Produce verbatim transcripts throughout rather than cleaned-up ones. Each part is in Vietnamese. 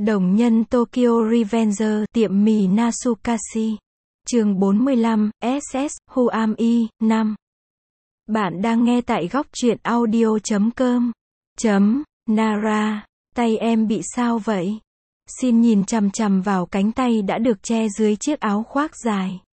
Đồng nhân Tokyo Revenger, tiệm mì Natsukashi. Chương bốn mươi lăm, ét ét, Who Am I, năm. Bạn đang nghe tại góc truyện audio chấm com. Chấm, Nara, tay em bị sao vậy? Xin nhìn chằm chằm vào cánh tay đã được che dưới chiếc áo khoác dài.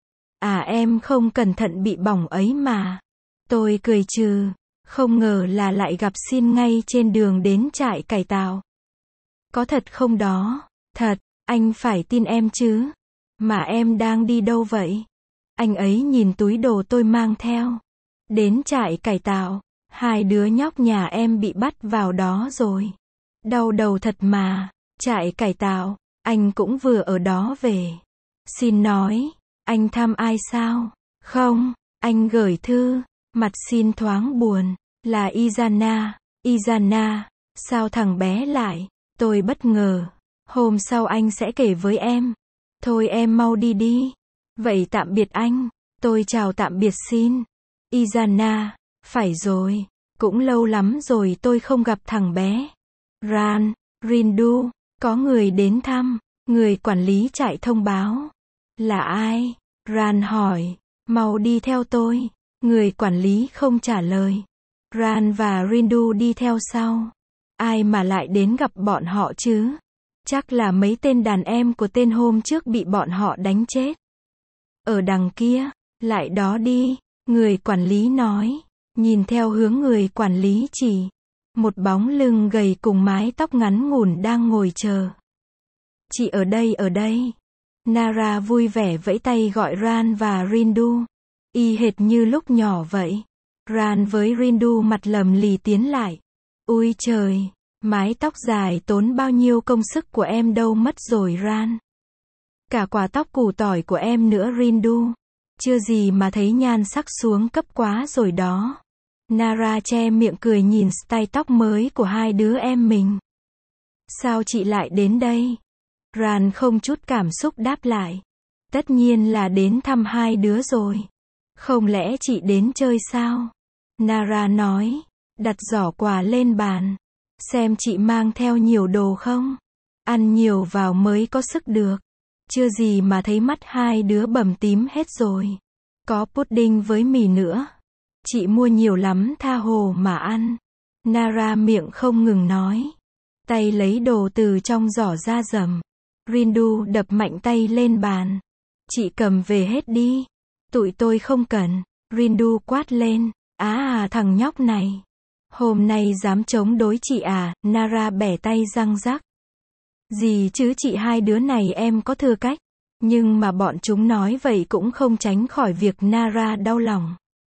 À em không cẩn thận bị bỏng ấy mà. Tôi cười trừ, không ngờ là lại gặp Xin ngay trên đường đến trại cải tạo. Có thật không đó? Thật, anh phải tin em chứ. Mà em đang đi đâu vậy? Anh ấy nhìn túi đồ tôi mang theo. Đến trại cải tạo, hai đứa nhóc nhà em bị bắt vào đó rồi. Đau đầu thật mà. Trại cải tạo, anh cũng vừa ở đó về. Xin nói, anh thăm ai sao? Không, anh gửi thư. Mặt Xin thoáng buồn. Là Izana. Izana, sao thằng bé lại? Tôi bất ngờ. Hôm sau anh sẽ kể với em. Thôi em mau đi đi. Vậy tạm biệt anh. Tôi chào tạm biệt Xin. Izana, phải rồi. Cũng lâu lắm rồi tôi không gặp thằng bé. Ran, Rindu, có người đến thăm. Người quản lý trại thông báo. Là ai? Ran hỏi. Mau đi theo tôi. Người quản lý không trả lời. Ran và Rindu đi theo sau. Ai mà lại đến gặp bọn họ chứ? Chắc là mấy tên đàn em của tên hôm trước bị bọn họ đánh chết. Ở đằng kia, lại đó đi, người quản lý nói. Nhìn theo hướng người quản lý chỉ. Một bóng lưng gầy cùng mái tóc ngắn ngủn đang ngồi chờ. Chị ở đây ở đây. Nara vui vẻ vẫy tay gọi Ran và Rindu. Y hệt như lúc nhỏ vậy. Ran với Rindu mặt lầm lì tiến lại. Ôi trời, mái tóc dài tốn bao nhiêu công sức của em đâu mất rồi Ran. Cả quả tóc củ tỏi của em nữa Rindu. Chưa gì mà thấy nhan sắc xuống cấp quá rồi đó. Nara che miệng cười nhìn style tóc mới của hai đứa em mình. Sao chị lại đến đây? Ran không chút cảm xúc đáp lại. Tất nhiên là đến thăm hai đứa rồi. Không lẽ chị đến chơi sao? Nara nói. Đặt giỏ quà lên bàn. Xem chị mang theo nhiều đồ không? Ăn nhiều vào mới có sức được. Chưa gì mà thấy mắt hai đứa bầm tím hết rồi. Có pudding với mì nữa. Chị mua nhiều lắm tha hồ mà ăn. Nara miệng không ngừng nói. Tay lấy đồ từ trong giỏ ra dầm. Rindu đập mạnh tay lên bàn. Chị cầm về hết đi. Tụi tôi không cần. Rindu quát lên. Á à thằng nhóc này. Hôm nay dám chống đối chị à? Nara bẻ tay răng rắc. Gì chứ chị hai đứa này em có thừa cách. Nhưng mà bọn chúng nói vậy cũng không tránh khỏi việc Nara đau lòng.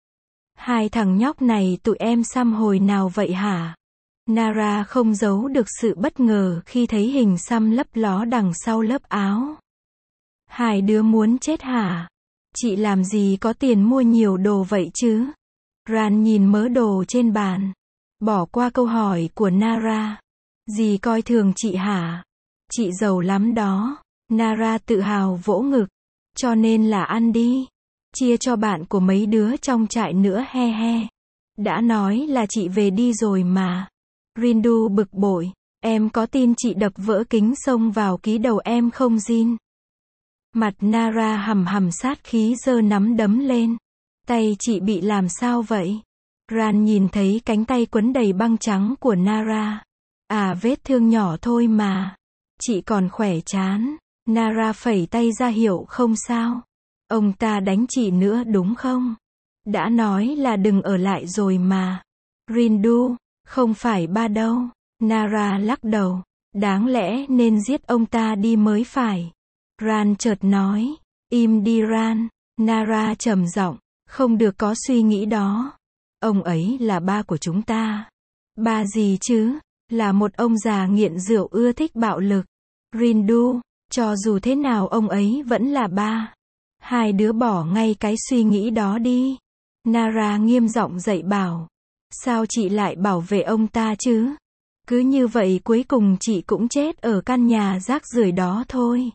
Hai thằng nhóc này tụi em xăm hồi nào vậy hả? Nara không giấu được sự bất ngờ khi thấy hình xăm lấp ló đằng sau lớp áo. Hai đứa muốn chết hả? Chị làm gì có tiền mua nhiều đồ vậy chứ? Ran nhìn mớ đồ trên bàn. Bỏ qua câu hỏi của Nara. Dì coi thường chị hả? Chị giàu lắm đó. Nara tự hào vỗ ngực. Cho nên là ăn đi. Chia cho bạn của mấy đứa trong trại nữa he he. Đã nói là chị về đi rồi mà. Rindu bực bội. Em có tin chị đập vỡ kính xông vào ký đầu em không Jin? Mặt Nara hầm hầm sát khí giơ nắm đấm lên. Tay chị bị làm sao vậy? Ran nhìn thấy cánh tay quấn đầy băng trắng của Nara. À vết thương nhỏ thôi mà. Chị còn khỏe chán. Nara phẩy tay ra hiệu không sao. Ông ta đánh chị nữa đúng không? Đã nói là đừng ở lại rồi mà. Rindu, không phải ba đâu. Nara lắc đầu. Đáng lẽ nên giết ông ta đi mới phải. Ran chợt nói. Im đi Ran. Nara trầm giọng. Không được có suy nghĩ đó. Ông ấy là ba của chúng ta. Ba gì chứ? Là một ông già nghiện rượu ưa thích bạo lực. Rindu, cho dù thế nào ông ấy vẫn là ba. Hai đứa bỏ ngay cái suy nghĩ đó đi. Nara nghiêm giọng dạy bảo. Sao chị lại bảo vệ ông ta chứ? Cứ như vậy cuối cùng chị cũng chết ở căn nhà rác rưởi đó thôi.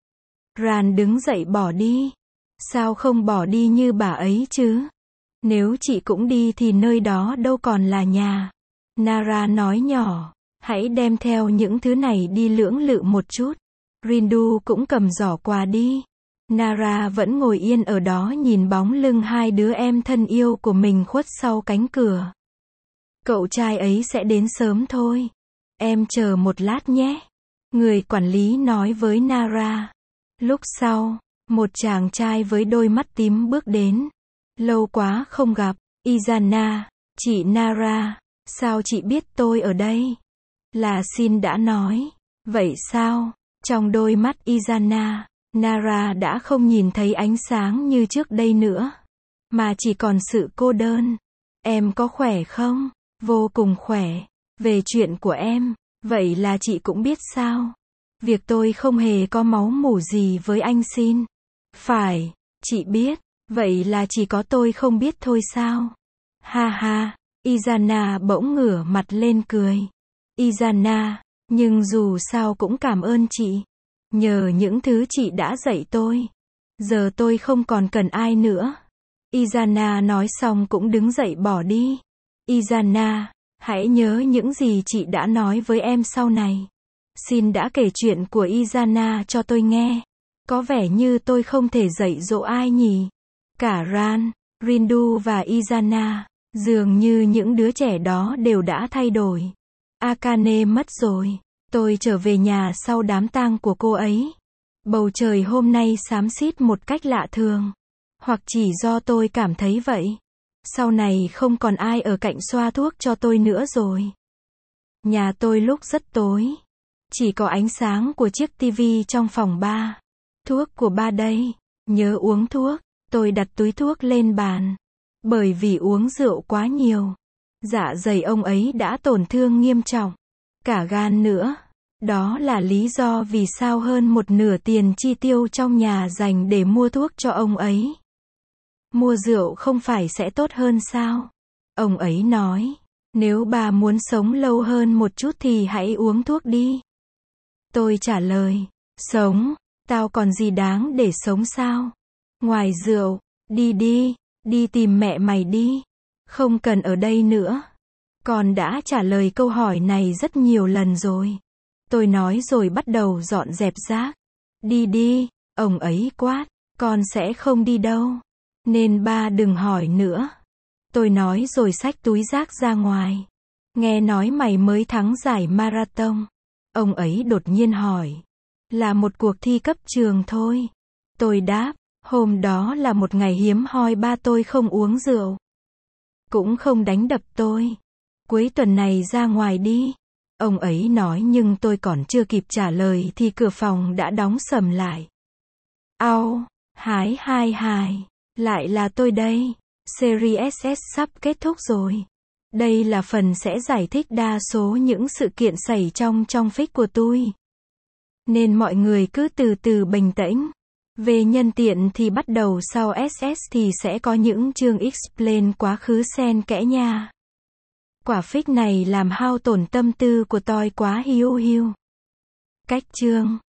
Ran đứng dậy bỏ đi. Sao không bỏ đi như bà ấy chứ? Nếu chị cũng đi thì nơi đó đâu còn là nhà. Nara nói nhỏ. Hãy đem theo những thứ này đi lưỡng lự một chút. Rindu cũng cầm giỏ quà đi. Nara vẫn ngồi yên ở đó nhìn bóng lưng hai đứa em thân yêu của mình khuất sau cánh cửa. Cậu trai ấy sẽ đến sớm thôi. Em chờ một lát nhé. Người quản lý nói với Nara. Lúc sau, một chàng trai với đôi mắt tím bước đến. Lâu quá không gặp. Izana, chị Nara, sao chị biết tôi ở đây? Là Shin đã nói. Vậy sao? Trong đôi mắt Izana, Nara đã không nhìn thấy ánh sáng như trước đây nữa, mà chỉ còn sự cô đơn. Em có khỏe không? Vô cùng khỏe. Về chuyện của em, vậy là chị cũng biết sao? Việc tôi không hề có máu mủ gì với anh Shin. Phải, chị biết. Vậy là chỉ có tôi không biết thôi sao? Ha ha, Izana bỗng ngửa mặt lên cười. Izana, nhưng dù sao cũng cảm ơn chị. Nhờ những thứ chị đã dạy tôi, giờ tôi không còn cần ai nữa. Izana nói xong cũng đứng dậy bỏ đi. Izana, hãy nhớ những gì chị đã nói với em sau này. Shin đã kể chuyện của Izana cho tôi nghe. Có vẻ như tôi không thể dạy dỗ ai nhỉ? Cả Ran, Rindu và Izana, dường như những đứa trẻ đó đều đã thay đổi. Akane mất rồi. Tôi trở về nhà sau đám tang của cô ấy. Bầu trời hôm nay xám xít một cách lạ thường. Hoặc chỉ do tôi cảm thấy vậy. Sau này không còn ai ở cạnh xoa thuốc cho tôi nữa rồi. Nhà tôi lúc rất tối. Chỉ có ánh sáng của chiếc tivi trong phòng ba. Thuốc của ba đây. Nhớ uống thuốc. Tôi đặt túi thuốc lên bàn. Bởi vì uống rượu quá nhiều, dạ dày ông ấy đã tổn thương nghiêm trọng. Cả gan nữa. Đó là lý do vì sao hơn một nửa tiền chi tiêu trong nhà dành để mua thuốc cho ông ấy. Mua rượu không phải sẽ tốt hơn sao? Ông ấy nói, nếu bà muốn sống lâu hơn một chút thì hãy uống thuốc đi. Tôi trả lời, sống, tao còn gì đáng để sống sao? Ngoài rượu, đi đi, đi tìm mẹ mày đi. Không cần ở đây nữa. Con đã trả lời câu hỏi này rất nhiều lần rồi. Tôi nói rồi bắt đầu dọn dẹp rác. Đi đi, ông ấy quát, con sẽ không đi đâu. Nên ba đừng hỏi nữa. Tôi nói rồi xách túi rác ra ngoài. Nghe nói mày mới thắng giải marathon. Ông ấy đột nhiên hỏi. Là một cuộc thi cấp trường thôi. Tôi đáp, hôm đó là một ngày hiếm hoi, ba tôi không uống rượu. Cũng không đánh đập tôi. Cuối tuần này ra ngoài đi. Ông ấy nói nhưng tôi còn chưa kịp trả lời thì cửa phòng đã đóng sầm lại. Au, hái hai hài. Lại là tôi đây. Series ét ét sắp kết thúc rồi. Đây là phần sẽ giải thích đa số những sự kiện xảy trong trong fic của tôi. Nên mọi người cứ từ từ bình tĩnh. Về nhân tiện thì bắt đầu sau ét ét thì sẽ có những chương explain quá khứ xen kẽ nha. Quả fic này làm hao tổn tâm tư của tôi quá hiu hiu. Cách chương